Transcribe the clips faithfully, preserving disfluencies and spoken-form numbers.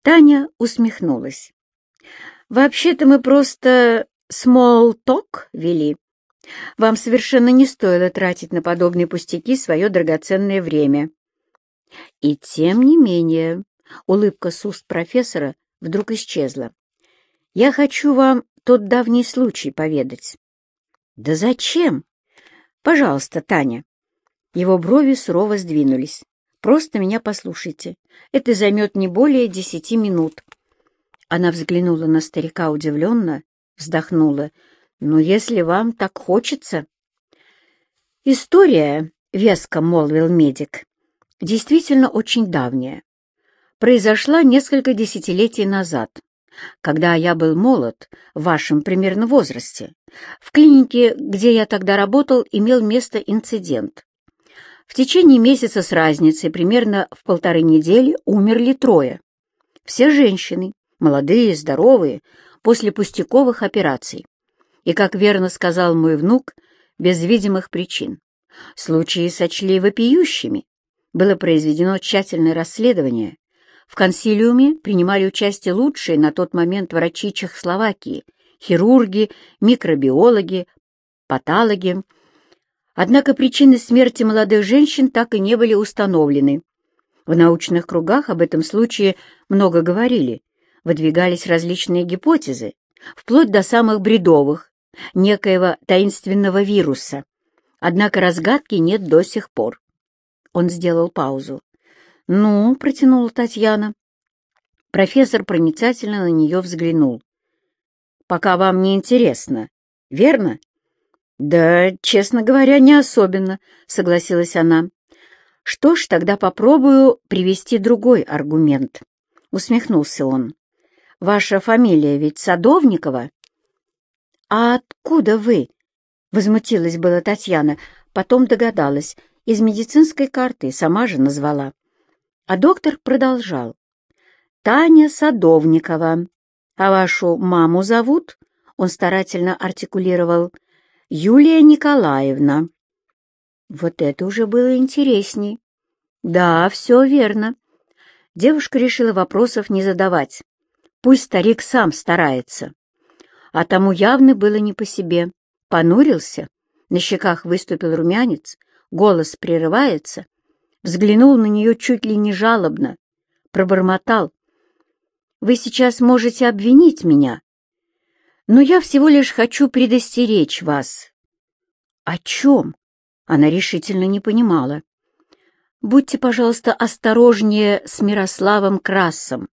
Таня усмехнулась. «Вообще-то мы просто small talk вели. Вам совершенно не стоило тратить на подобные пустяки свое драгоценное время». И тем не менее, улыбка с уст профессора вдруг исчезла. «Я хочу вам тот давний случай поведать». «Да зачем? Пожалуйста, Таня». Его брови сурово сдвинулись. «Просто меня послушайте. Это займет не более десяти минут». Она взглянула на старика удивленно, вздохнула. «Ну, если вам так хочется...» «История, — веско молвил медик, — действительно очень давняя. Произошла несколько десятилетий назад, когда я был молод, в вашем примерно возрасте. В клинике, где я тогда работал, имел место инцидент. В течение месяца с разницей, примерно в полторы недели, умерли трое. Все женщины, молодые, здоровые, после пустяковых операций. И, как верно сказал мой внук, без видимых причин. Случаи сочли вопиющими. Было произведено тщательное расследование. В консилиуме принимали участие лучшие на тот момент врачи Чехословакии, хирурги, микробиологи, патологи. Однако причины смерти молодых женщин так и не были установлены. В научных кругах об этом случае много говорили, выдвигались различные гипотезы, вплоть до самых бредовых, некоего таинственного вируса. Однако разгадки нет до сих пор. Он сделал паузу. «Ну», — протянула Татьяна. Профессор проницательно на нее взглянул. «Пока вам не интересно, верно?» «Да, честно говоря, не особенно», — согласилась она. «Что ж, тогда попробую привести другой аргумент», — усмехнулся он. «Ваша фамилия ведь Садовникова?» «А откуда вы?» — возмутилась была Татьяна, потом догадалась. Из медицинской карты, сама же назвала. А доктор продолжал. «Таня Садовникова. А вашу маму зовут?» — он старательно артикулировал. «Юлия Николаевна». Вот это уже было интересней. Да, все верно. Девушка решила вопросов не задавать. Пусть старик сам старается. А тому явно было не по себе. Понурился, на щеках выступил румянец, голос прерывается, взглянул на нее чуть ли не жалобно, пробормотал. «Вы сейчас можете обвинить меня, но я всего лишь хочу предостеречь вас». «О чем?» — она решительно не понимала. «Будьте, пожалуйста, осторожнее с Мирославом Красом».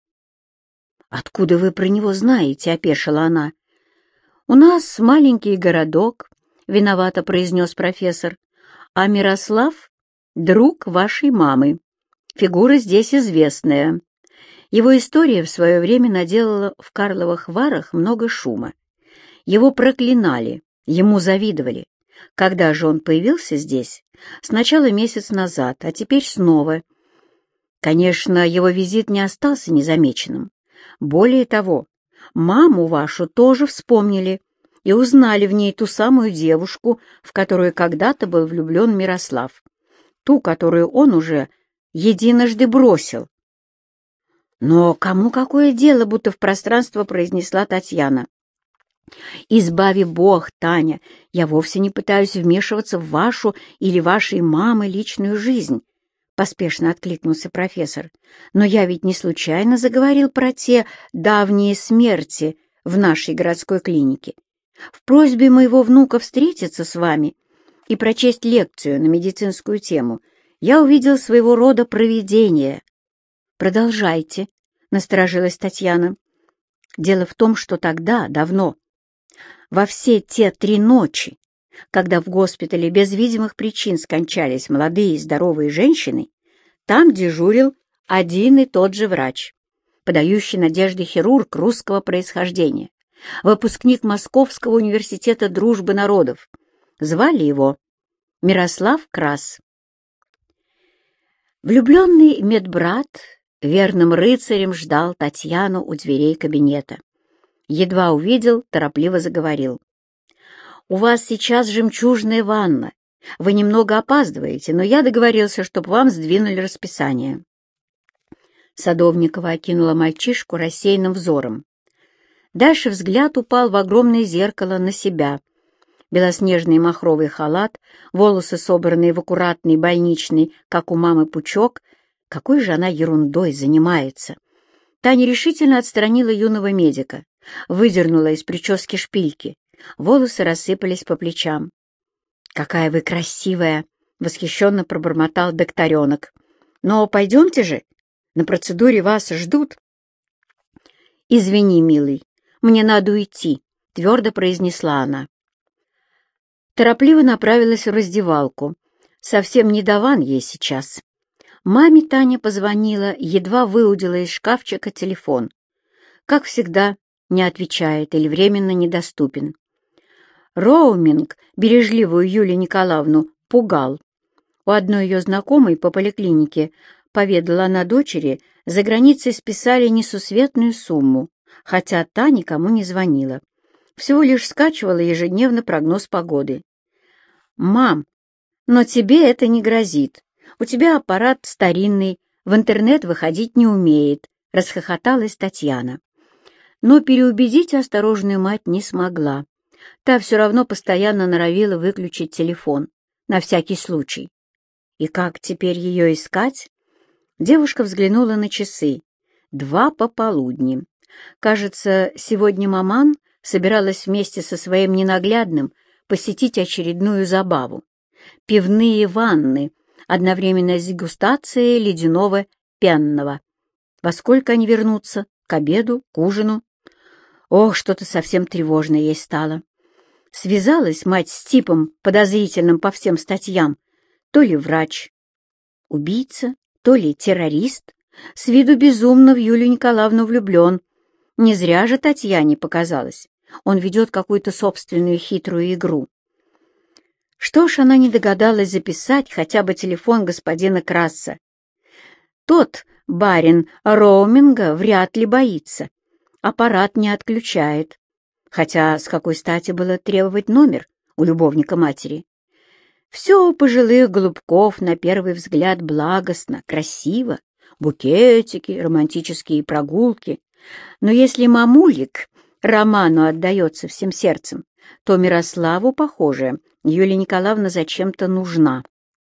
«Откуда вы про него знаете?» — опешила она. «У нас маленький городок», — виновато произнес профессор, «а Мирослав — друг вашей мамы. Фигура здесь известная. Его история в свое время наделала в Карловых Варах много шума. Его проклинали, ему завидовали. Когда же он появился здесь? Сначала месяц назад, а теперь снова. Конечно, его визит не остался незамеченным. Более того, маму вашу тоже вспомнили и узнали в ней ту самую девушку, в которую когда-то был влюблен Мирослав, ту, которую он уже единожды бросил. «Но кому какое дело?» — будто в пространство произнесла Татьяна. «Избави Бог, Таня, я вовсе не пытаюсь вмешиваться в вашу или вашей мамы личную жизнь», — поспешно откликнулся профессор. «Но я ведь не случайно заговорил про те давние смерти в нашей городской клинике. В просьбе моего внука встретиться с вами и прочесть лекцию на медицинскую тему я увидел своего рода провидение». «Продолжайте», — насторожилась Татьяна. «Дело в том, что тогда, давно, во все те три ночи, когда в госпитале без видимых причин скончались молодые и здоровые женщины, там дежурил один и тот же врач, подающий надежды хирург русского происхождения, выпускник Московского университета дружбы народов. Звали его Мирослав Крас. Влюбленный медбрат верным рыцарем ждал Татьяну у дверей кабинета. Едва увидел, торопливо заговорил. «У вас сейчас жемчужная ванна. Вы немного опаздываете, но я договорился, чтобы вам сдвинули расписание». Садовникова окинула мальчишку рассеянным взором. Дальше взгляд упал в огромное зеркало на себя. Белоснежный махровый халат, волосы, собранные в аккуратный больничный, как у мамы, пучок. Какой же она ерундой занимается! Таня решительно отстранила юного медика, выдернула из прически шпильки. Волосы рассыпались по плечам. «Какая вы красивая!» — восхищенно пробормотал докторенок. «Но пойдемте же, на процедуре вас ждут». «Извини, милый, мне надо уйти», — твердо произнесла она. Торопливо направилась в раздевалку. Совсем не до ван ей сейчас. Маме Таня позвонила, едва выудила из шкафчика телефон. Как всегда, не отвечает или временно недоступен. Роуминг бережливую Юлию Николаевну пугал. У одной ее знакомой по поликлинике, поведала она дочери, за границей списали несусветную сумму, хотя та никому не звонила. Всего лишь скачивала ежедневно прогноз погоды. «Мам, но тебе это не грозит. У тебя аппарат старинный, в интернет выходить не умеет», — расхохоталась Татьяна. Но переубедить осторожную мать не смогла. Та все равно постоянно норовила выключить телефон, на всякий случай. И как теперь ее искать? Девушка взглянула на часы. Два пополудни. Кажется, сегодня маман собиралась вместе со своим ненаглядным посетить очередную забаву. Пивные ванны, одновременно с дегустацией ледяного пенного. Во сколько они вернутся? К обеду? К ужину? Ох, что-то совсем тревожное ей стало. Связалась мать с типом, подозрительным по всем статьям. То ли врач, убийца, то ли террорист. С виду безумно в Юлию Николаевну влюблен. Не зря же Татьяне показалось. Он ведет какую-то собственную хитрую игру. Что ж, она не догадалась записать хотя бы телефон господина Краса. Тот, барин роуминга, вряд ли боится. Аппарат не отключает. Хотя с какой стати было требовать номер у любовника матери? Все у пожилых голубков на первый взгляд благостно, красиво. Букетики, романтические прогулки. Но если мамулик Роману отдается всем сердцем, то Мирославу, похоже, Юлия Николаевна зачем-то нужна.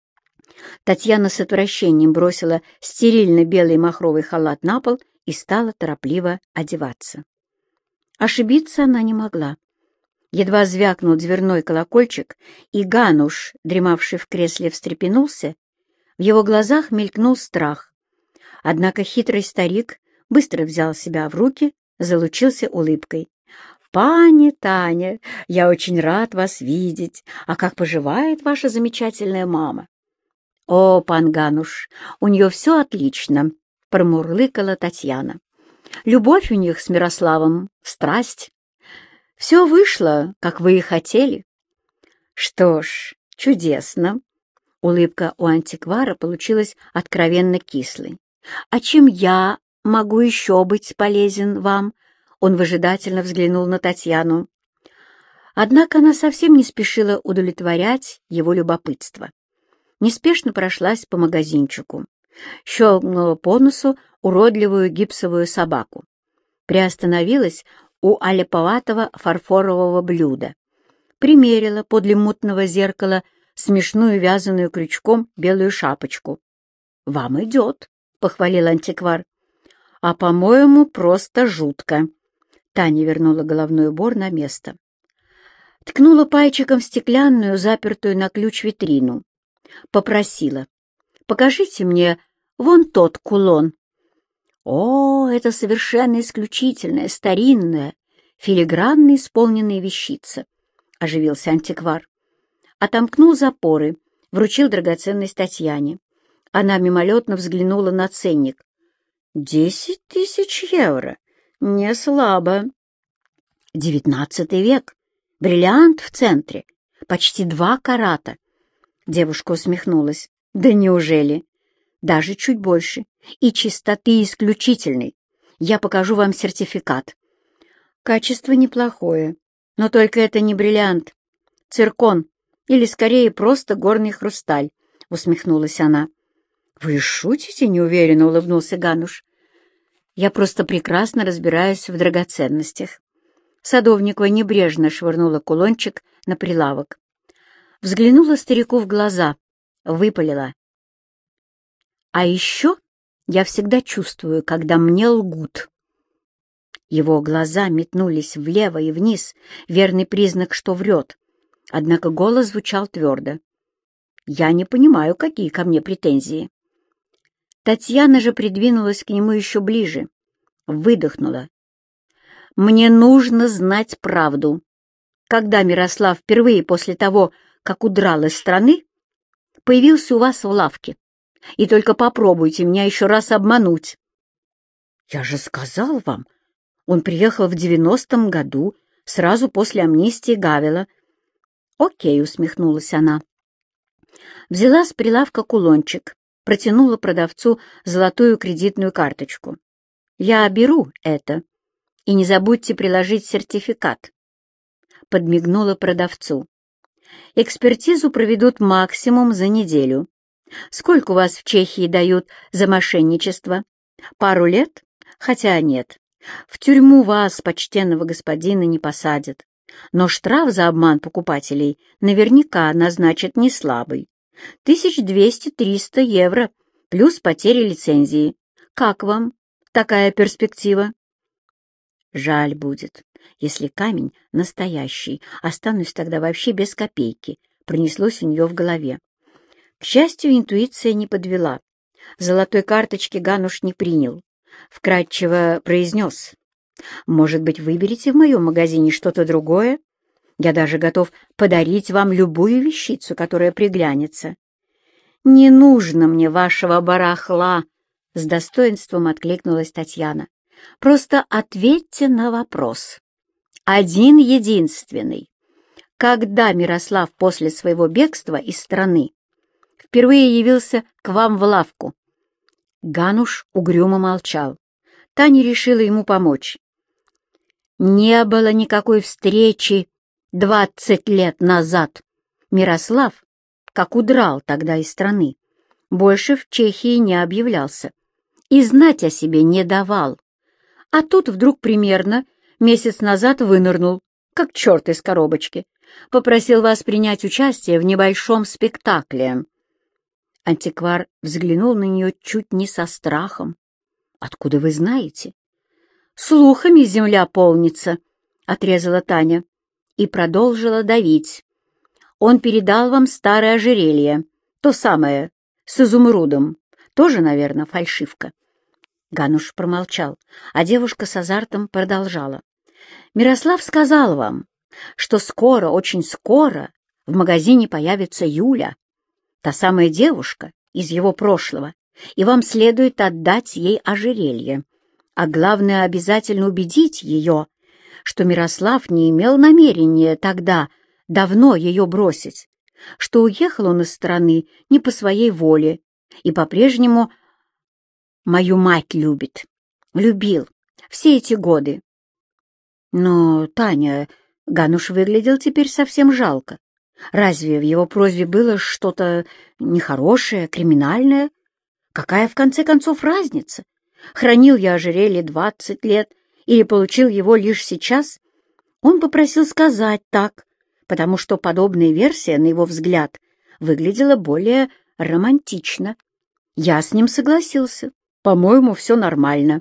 Татьяна с отвращением бросила стерильно-белый махровый халат на пол и стала торопливо одеваться. Ошибиться она не могла. Едва звякнул дверной колокольчик, и Гануш, дремавший в кресле, встрепенулся, в его глазах мелькнул страх. Однако хитрый старик быстро взял себя в руки, залучился улыбкой. «Пани Таня, я очень рад вас видеть. А как поживает ваша замечательная мама?» «О, пан Гануш, у нее все отлично», — промурлыкала Татьяна. «Любовь у них с Мирославом, страсть. Все вышло, как вы и хотели». «Что ж, чудесно». Улыбка у антиквара получилась откровенно кислой. «А чем я могу еще быть полезен вам?» Он выжидательно взглянул на Татьяну. Однако она совсем не спешила удовлетворять его любопытство. Неспешно прошлась по магазинчику, щелкнула по носу уродливую гипсовую собаку, приостановилась у аляповатого фарфорового блюда, примерила подле мутного зеркала смешную вязаную крючком белую шапочку. «Вам идет», — похвалил антиквар. «А, по-моему, просто жутко». Таня вернула головной убор на место. Ткнула пальчиком в стеклянную, запертую на ключ витрину. Попросила: «Покажите мне вон тот кулон». «О, это совершенно исключительная, старинная, филигранно исполненная вещица», — оживился антиквар. Отомкнул запоры, вручил драгоценность Татьяне. Она мимолетно взглянула на ценник. «Десять тысяч евро. Не слабо. Девятнадцатый век. Бриллиант в центре. Почти два карата». Девушка усмехнулась. «Да неужели? Даже чуть больше. И чистоты исключительной. Я покажу вам сертификат. Качество неплохое, но только это не бриллиант. Циркон, или скорее просто горный хрусталь», — усмехнулась она. «Вы шутите?» — неуверенно улыбнулся Гануш. Я просто прекрасно разбираюсь в драгоценностях». Садовникова небрежно швырнула кулончик на прилавок. Взглянула старику в глаза, выпалила. «А еще я всегда чувствую, когда мне лгут». Его глаза метнулись влево и вниз, верный признак, что врет. Однако голос звучал твердо. «Я не понимаю, какие ко мне претензии». Татьяна же придвинулась к нему еще ближе, выдохнула. «Мне нужно знать правду. Когда Мирослав впервые после того, как удрал из страны, появился у вас в лавке? И только попробуйте меня еще раз обмануть». «Я же сказал вам, он приехал в девяностом году, сразу после амнистии Гавела». «Окей», — усмехнулась она. Взяла с прилавка кулончик, протянула продавцу золотую кредитную карточку. «Я беру это, и не забудьте приложить сертификат». Подмигнула продавцу. «Экспертизу проведут максимум за неделю. Сколько у вас в Чехии дают за мошенничество? Пару лет? Хотя нет. В тюрьму вас, почтенного господина, не посадят. Но штраф за обман покупателей наверняка назначат не слабый. Тысяч двести-триста евро, плюс потери лицензии. Как вам такая перспектива?» «Жаль будет, если камень настоящий. Останусь тогда вообще без копейки», — пронеслось у нее в голове. К счастью, интуиция не подвела. Золотой карточки Гануш не принял. Вкратчиво произнес. «Может быть, выберете в моем магазине что-то другое? Я даже готов подарить вам любую вещицу, которая приглянется». «Не нужно мне вашего барахла», — с достоинством откликнулась Татьяна. «Просто ответьте на вопрос. Один единственный. Когда Мирослав после своего бегства из страны впервые явился к вам в лавку?» Гануш угрюмо молчал. Таня решила ему помочь. «Не было никакой встречи двадцать лет назад. Мирослав, как удрал тогда из страны, больше в Чехии не объявлялся и знать о себе не давал. А тут вдруг примерно месяц назад вынырнул, как черт из коробочки, попросил вас принять участие в небольшом спектакле». Антиквар взглянул на нее чуть не со страхом. «Откуда вы знаете?» «Слухами земля полнится», — отрезала Таня и продолжила давить. «Он передал вам старое ожерелье, то самое, с изумрудом, тоже, наверное, фальшивка». Гануш промолчал, а девушка с азартом продолжала. «Мирослав сказал вам, что скоро, очень скоро в магазине появится Юля, та самая девушка из его прошлого, и вам следует отдать ей ожерелье. А главное, обязательно убедить ее, что Мирослав не имел намерения тогда давно ее бросить, что уехал он из страны не по своей воле и по-прежнему мою мать любит, любил все эти годы». «Но, Таня, Гануш выглядел теперь совсем жалко. Разве в его просьбе было что-то нехорошее, криминальное? Какая, в конце концов, разница? Хранил я ожерелье двадцать лет или получил его лишь сейчас? Он попросил сказать так, потому что подобная версия, на его взгляд, выглядела более романтично. Я с ним согласился. По-моему, все нормально».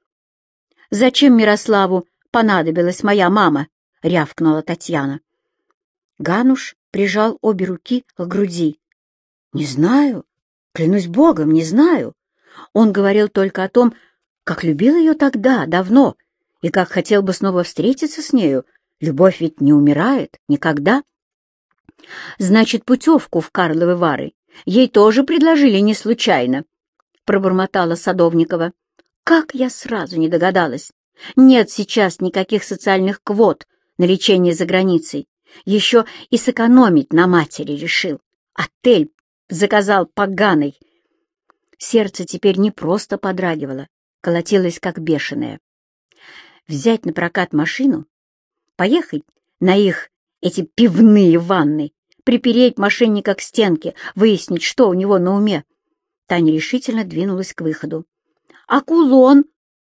«Зачем Мирославу понадобилась моя мама?» — рявкнула Татьяна. Гануш прижал обе руки к груди. «Не знаю, клянусь Богом, не знаю. Он говорил только о том, как любил ее тогда, давно, и как хотел бы снова встретиться с нею. Любовь ведь не умирает никогда». «Значит, путевку в Карловы Вары ей тоже предложили не случайно», — пробормотала Садовникова. «Как я сразу не догадалась! Нет сейчас никаких социальных квот на лечение за границей. Еще и сэкономить на матери решил. Отель заказал поганый». Сердце теперь не просто подрагивало, колотилось как бешеное. Взять на прокат машину, поехать на их эти пивные ванны, припереть мошенника к стенке, выяснить, что у него на уме. Таня решительно двинулась к выходу. «А кулон?»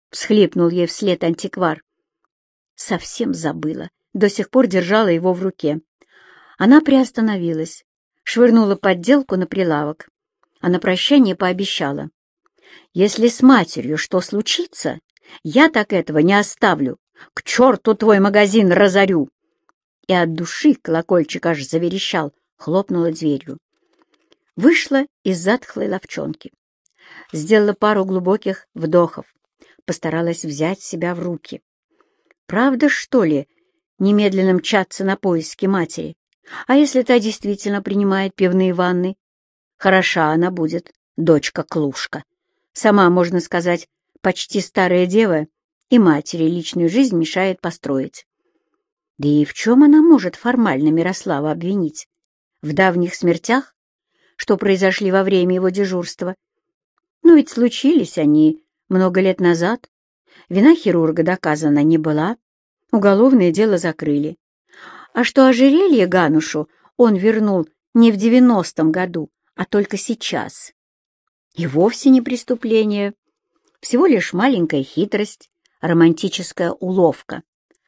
— всхлипнул ей вслед антиквар. Совсем забыла, до сих пор держала его в руке. Она приостановилась, швырнула подделку на прилавок, а на прощание пообещала: «Если с матерью что случится, я так этого не оставлю. К черту твой магазин разорю!» И от души колокольчик аж заверещал, хлопнула дверью. Вышла из затхлой лавчонки. Сделала пару глубоких вдохов, постаралась взять себя в руки. Правда, что ли, немедленно мчаться на поиски матери? А если та действительно принимает пивные ванны? Хороша она будет, дочка-клушка. Сама, можно сказать, почти старая дева, и матери личную жизнь мешает построить. Да и в чем она может формально Мирослава обвинить? В давних смертях, что произошли во время его дежурства? Ну ведь случились они много лет назад. Вина хирурга доказана не была, уголовное дело закрыли. А что ожерелье Ганушу он вернул не в девяностом году, а только сейчас. И вовсе не преступление, всего лишь маленькая хитрость, романтическая уловка.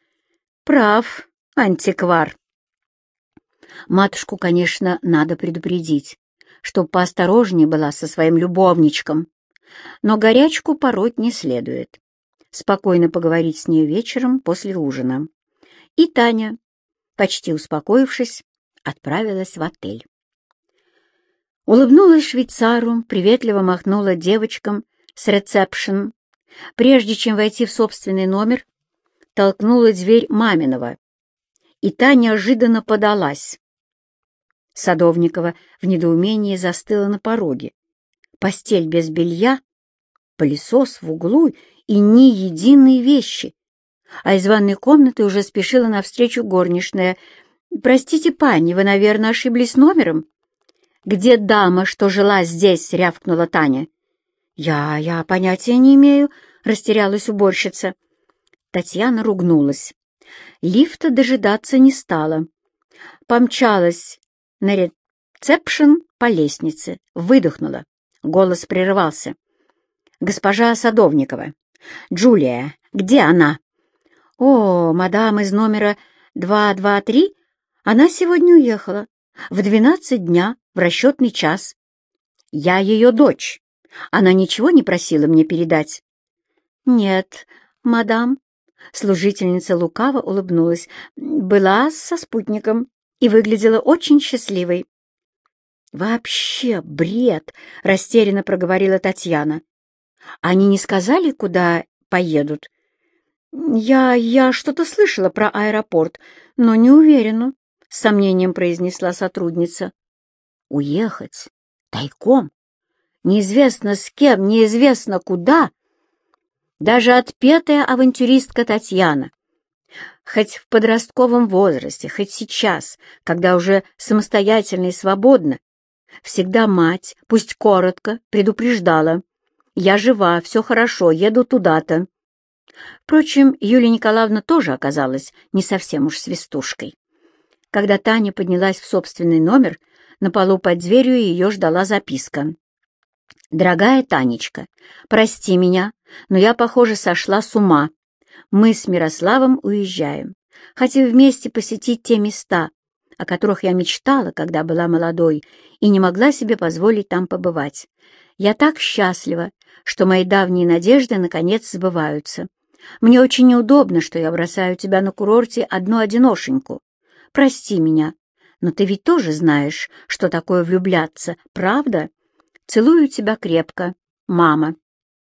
Прав, антиквар. Матушку, конечно, надо предупредить, чтоб поосторожнее была со своим любовничком, но горячку пороть не следует. Спокойно поговорить с ней вечером после ужина. И Таня, почти успокоившись, отправилась в отель. Улыбнулась швейцару, приветливо махнула девочкам с ресепшн. Прежде чем войти в собственный номер, толкнула дверь маминого, и та неожиданно подалась. Садовникова в недоумении застыла на пороге. Постель без белья, пылесос в углу и ни единой вещи. А из ванной комнаты уже спешила навстречу горничная. «Простите, пани, вы, наверное, ошиблись номером?» «Где дама, что жила здесь?» — рявкнула Таня. «Я... я понятия не имею», — растерялась уборщица. Татьяна ругнулась. Лифта дожидаться не стала. Помчалась на ресепшн по лестнице, выдохнула. Голос прерывался. «Госпожа Садовникова! Джулия, где она?» «О, мадам из номера два два три? Она сегодня уехала. В двенадцать дня, в расчетный час. Я ее дочь. Она ничего не просила мне передать?» «Нет, мадам». Служительница лукаво улыбнулась. «Была со спутником и выглядела очень счастливой». «Вообще бред!» — растерянно проговорила Татьяна. «Они не сказали, куда поедут?» «Я... я что-то слышала про аэропорт, но не уверена», — с сомнением произнесла сотрудница. «Уехать? Тайком? Неизвестно с кем, неизвестно куда?» Даже отпетая авантюристка Татьяна, хоть в подростковом возрасте, хоть сейчас, когда уже самостоятельно и свободна, всегда мать, пусть коротко, предупреждала: «Я жива, все хорошо, еду туда-то». Впрочем, Юлия Николаевна тоже оказалась не совсем уж свистушкой. Когда Таня поднялась в собственный номер, на полу под дверью ее ждала записка. «Дорогая Танечка, прости меня, но я, похоже, сошла с ума. Мы с Мирославом уезжаем. Хотим вместе посетить те места, о которых я мечтала, когда была молодой, и не могла себе позволить там побывать. Я так счастлива, что мои давние надежды наконец сбываются. Мне очень неудобно, что я бросаю тебя на курорте одну-одинешеньку. Прости меня, но ты ведь тоже знаешь, что такое влюбляться, правда? Целую тебя крепко, мама».